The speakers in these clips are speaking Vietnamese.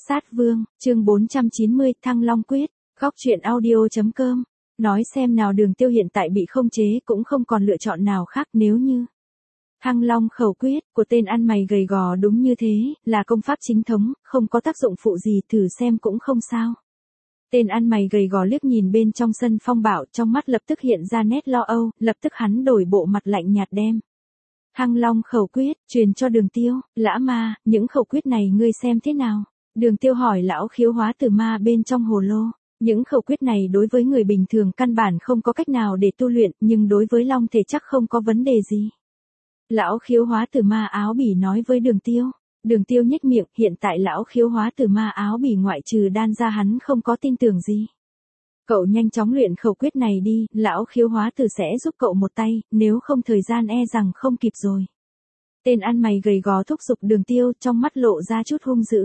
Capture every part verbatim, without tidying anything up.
Sát Vương, chương bốn trăm chín mươi, Thăng Long Quyết, góc truyện audio.com. Nói xem nào, Đường Tiêu hiện tại bị khống chế cũng không còn lựa chọn nào khác, nếu như Thăng Long Khẩu Quyết của tên ăn mày gầy gò đúng như thế, là công pháp chính thống, không có tác dụng phụ gì, thử xem cũng không sao. Tên ăn mày gầy gò liếc nhìn bên trong sân phong bạo, trong mắt lập tức hiện ra nét lo âu, lập tức hắn đổi bộ mặt lạnh nhạt đem Thăng Long Khẩu Quyết truyền cho Đường Tiêu. Lã ma, những khẩu quyết này ngươi xem thế nào? Đường Tiêu hỏi lão khiếu hóa tử ma bên trong hồ lô. Những khẩu quyết này đối với người bình thường căn bản không có cách nào để tu luyện, nhưng đối với long thể chắc không có vấn đề gì. Lão khiếu hóa tử ma áo bỉ nói với Đường Tiêu. Đường Tiêu nhếch miệng, hiện tại lão khiếu hóa tử ma áo bỉ ngoại trừ đan ra hắn không có tin tưởng gì. Cậu nhanh chóng luyện khẩu quyết này đi, lão khiếu hóa tử sẽ giúp cậu một tay, nếu không thời gian e rằng không kịp rồi. Tên ăn mày gầy gò thúc giục Đường Tiêu, trong mắt lộ ra chút hung dữ.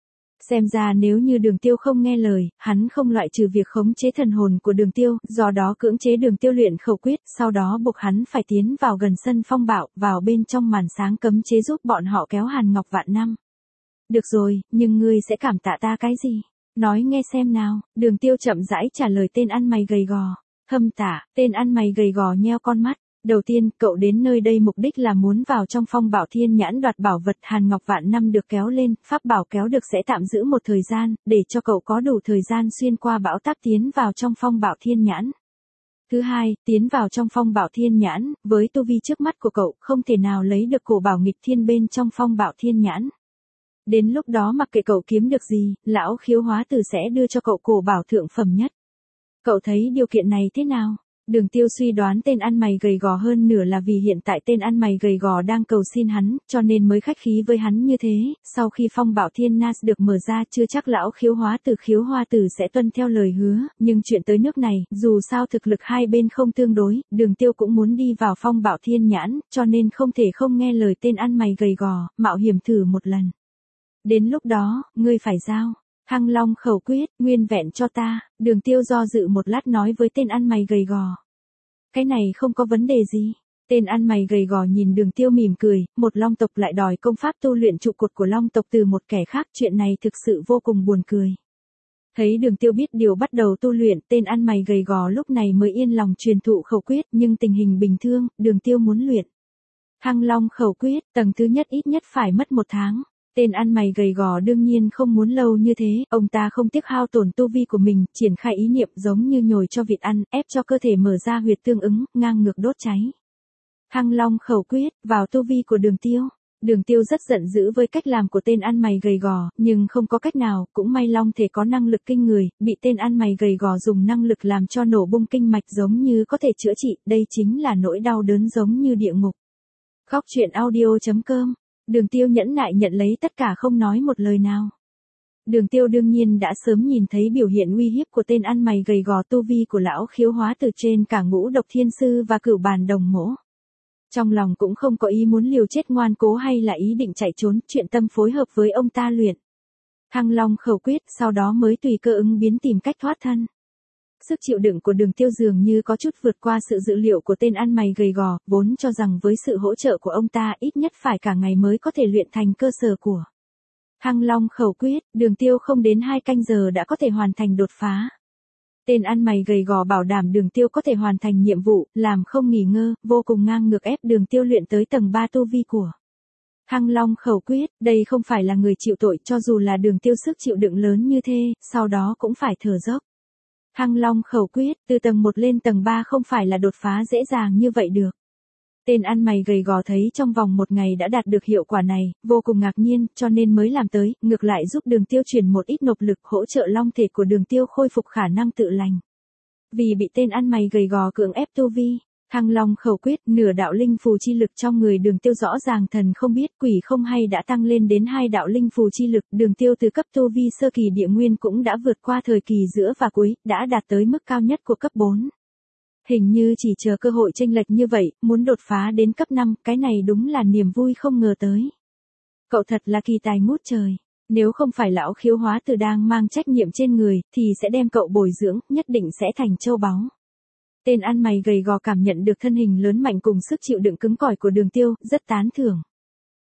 Xem ra nếu như Đường Tiêu không nghe lời, hắn không loại trừ việc khống chế thần hồn của Đường Tiêu, do đó cưỡng chế Đường Tiêu luyện khẩu quyết, sau đó buộc hắn phải tiến vào gần sân phong bạo, vào bên trong màn sáng cấm chế giúp bọn họ kéo Hàn Ngọc Vạn Năm. Được rồi, nhưng ngươi sẽ cảm tạ ta cái gì? Nói nghe xem nào. Đường Tiêu chậm rãi trả lời tên ăn mày gầy gò. Hâm tạ. Tên ăn mày gầy gò nheo con mắt. Đầu tiên, cậu đến nơi đây mục đích là muốn vào trong phong bảo thiên nhãn đoạt bảo vật Hàn Ngọc Vạn Năm được kéo lên, pháp bảo kéo được sẽ tạm giữ một thời gian, để cho cậu có đủ thời gian xuyên qua bão táp tiến vào trong phong bảo thiên nhãn. Thứ hai, tiến vào trong phong bảo thiên nhãn, với tu vi trước mắt của cậu, không thể nào lấy được cổ bảo nghịch thiên bên trong phong bảo thiên nhãn. Đến lúc đó mặc kệ cậu kiếm được gì, lão khiếu hóa tử sẽ đưa cho cậu cổ bảo thượng phẩm nhất. Cậu thấy điều kiện này thế nào? Đường Tiêu suy đoán tên ăn mày gầy gò hơn nửa là vì hiện tại tên ăn mày gầy gò đang cầu xin hắn, cho nên mới khách khí với hắn như thế. Sau khi phong bảo thiên nas được mở ra, chưa chắc lão khiếu hóa tử khiếu hoa tử sẽ tuân theo lời hứa, nhưng chuyện tới nước này, dù sao thực lực hai bên không tương đối, Đường Tiêu cũng muốn đi vào phong bảo thiên nhãn, cho nên không thể không nghe lời tên ăn mày gầy gò, mạo hiểm thử một lần. Đến lúc đó, ngươi phải giao Thăng Long Khẩu Quyết nguyên vẹn cho ta. Đường Tiêu do dự một lát nói với tên ăn mày gầy gò. Cái này không có vấn đề gì. Tên ăn mày gầy gò nhìn Đường Tiêu mỉm cười, một long tộc lại đòi công pháp tu luyện trụ cột của long tộc từ một kẻ khác, chuyện này thực sự vô cùng buồn cười. Thấy Đường Tiêu biết điều bắt đầu tu luyện, tên ăn mày gầy gò lúc này mới yên lòng truyền thụ khẩu quyết, nhưng tình hình bình thường, Đường Tiêu muốn luyện Thăng Long Khẩu Quyết, tầng thứ nhất ít nhất phải mất một tháng. Tên ăn mày gầy gò đương nhiên không muốn lâu như thế, ông ta không tiếc hao tổn tu vi của mình, triển khai ý niệm giống như nhồi cho vịt ăn, ép cho cơ thể mở ra huyệt tương ứng, ngang ngược đốt cháy. Thăng Long Khẩu Quyết, vào tu vi của Đường Tiêu. Đường Tiêu rất giận dữ với cách làm của tên ăn mày gầy gò, nhưng không có cách nào, cũng may long thể có năng lực kinh người, bị tên ăn mày gầy gò dùng năng lực làm cho nổ bung kinh mạch giống như có thể chữa trị, đây chính là nỗi đau đớn giống như địa ngục. Góc truyện audio.com. Đường Tiêu nhẫn nại nhận lấy tất cả không nói một lời nào. Đường Tiêu đương nhiên đã sớm nhìn thấy biểu hiện uy hiếp của tên ăn mày gầy gò tu vi của lão khiếu hóa từ trên cả ngũ độc thiên sư và cửu bàn đồng mỗ. Trong lòng cũng không có ý muốn liều chết ngoan cố hay là ý định chạy trốn, chuyện tâm phối hợp với ông ta luyện Thăng Long Khẩu Quyết, sau đó mới tùy cơ ứng biến tìm cách thoát thân. Sức chịu đựng của Đường Tiêu dường như có chút vượt qua sự dự liệu của tên ăn mày gầy gò, vốn cho rằng với sự hỗ trợ của ông ta ít nhất phải cả ngày mới có thể luyện thành cơ sở của Thăng Long Khẩu Quyết. Đường Tiêu không đến hai canh giờ đã có thể hoàn thành đột phá. Tên ăn mày gầy gò bảo đảm Đường Tiêu có thể hoàn thành nhiệm vụ, làm không nghỉ ngơ, vô cùng ngang ngược ép Đường Tiêu luyện tới tầng ba tu vi của Thăng Long Khẩu Quyết. Đây không phải là người chịu tội, cho dù là Đường Tiêu sức chịu đựng lớn như thế, sau đó cũng phải thở dốc. Thăng Long Khẩu Quyết, từ tầng một lên tầng ba không phải là đột phá dễ dàng như vậy được. Tên ăn mày gầy gò thấy trong vòng một ngày đã đạt được hiệu quả này, vô cùng ngạc nhiên, cho nên mới làm tới, ngược lại giúp Đường Tiêu chuyển một ít nộp lực hỗ trợ long thể của Đường Tiêu khôi phục khả năng tự lành. Vì bị tên ăn mày gầy gò cưỡng ép tu vi, Thăng Long Khẩu Quyết, nửa đạo linh phù chi lực trong người Đường Tiêu rõ ràng thần không biết quỷ không hay đã tăng lên đến hai đạo linh phù chi lực, Đường Tiêu từ cấp tu vi sơ kỳ địa nguyên cũng đã vượt qua thời kỳ giữa và cuối, đã đạt tới mức cao nhất của cấp bốn. Hình như chỉ chờ cơ hội chênh lệch như vậy, muốn đột phá đến cấp năm, cái này đúng là niềm vui không ngờ tới. Cậu thật là kỳ tài ngút trời. Nếu không phải lão khiếu hóa tử đang mang trách nhiệm trên người, thì sẽ đem cậu bồi dưỡng, nhất định sẽ thành châu báu. Tên ăn mày gầy gò cảm nhận được thân hình lớn mạnh cùng sức chịu đựng cứng cỏi của Đường Tiêu, rất tán thưởng.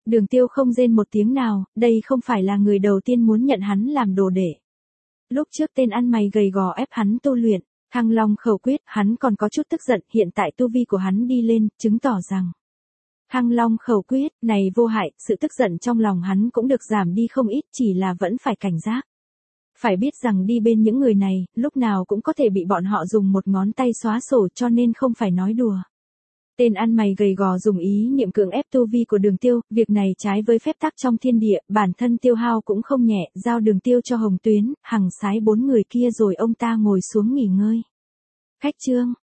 Đường Tiêu không rên một tiếng nào, đây không phải là người đầu tiên muốn nhận hắn làm đồ đệ. Lúc trước tên ăn mày gầy gò ép hắn tu luyện, Thăng Long khẩu quyết, hắn còn có chút tức giận, hiện tại tu vi của hắn đi lên, chứng tỏ rằng Thăng Long khẩu quyết, này vô hại, sự tức giận trong lòng hắn cũng được giảm đi không ít, chỉ là vẫn phải cảnh giác. Phải biết rằng đi bên những người này, lúc nào cũng có thể bị bọn họ dùng một ngón tay xóa sổ, cho nên không phải nói đùa. Tên ăn mày gầy gò dùng ý niệm cưỡng ép tu vi của Đường Tiêu, việc này trái với phép tắc trong thiên địa, bản thân tiêu hao cũng không nhẹ, giao Đường Tiêu cho Hồng Tuyến, hằng sái bốn người kia rồi ông ta ngồi xuống nghỉ ngơi. Khách trương,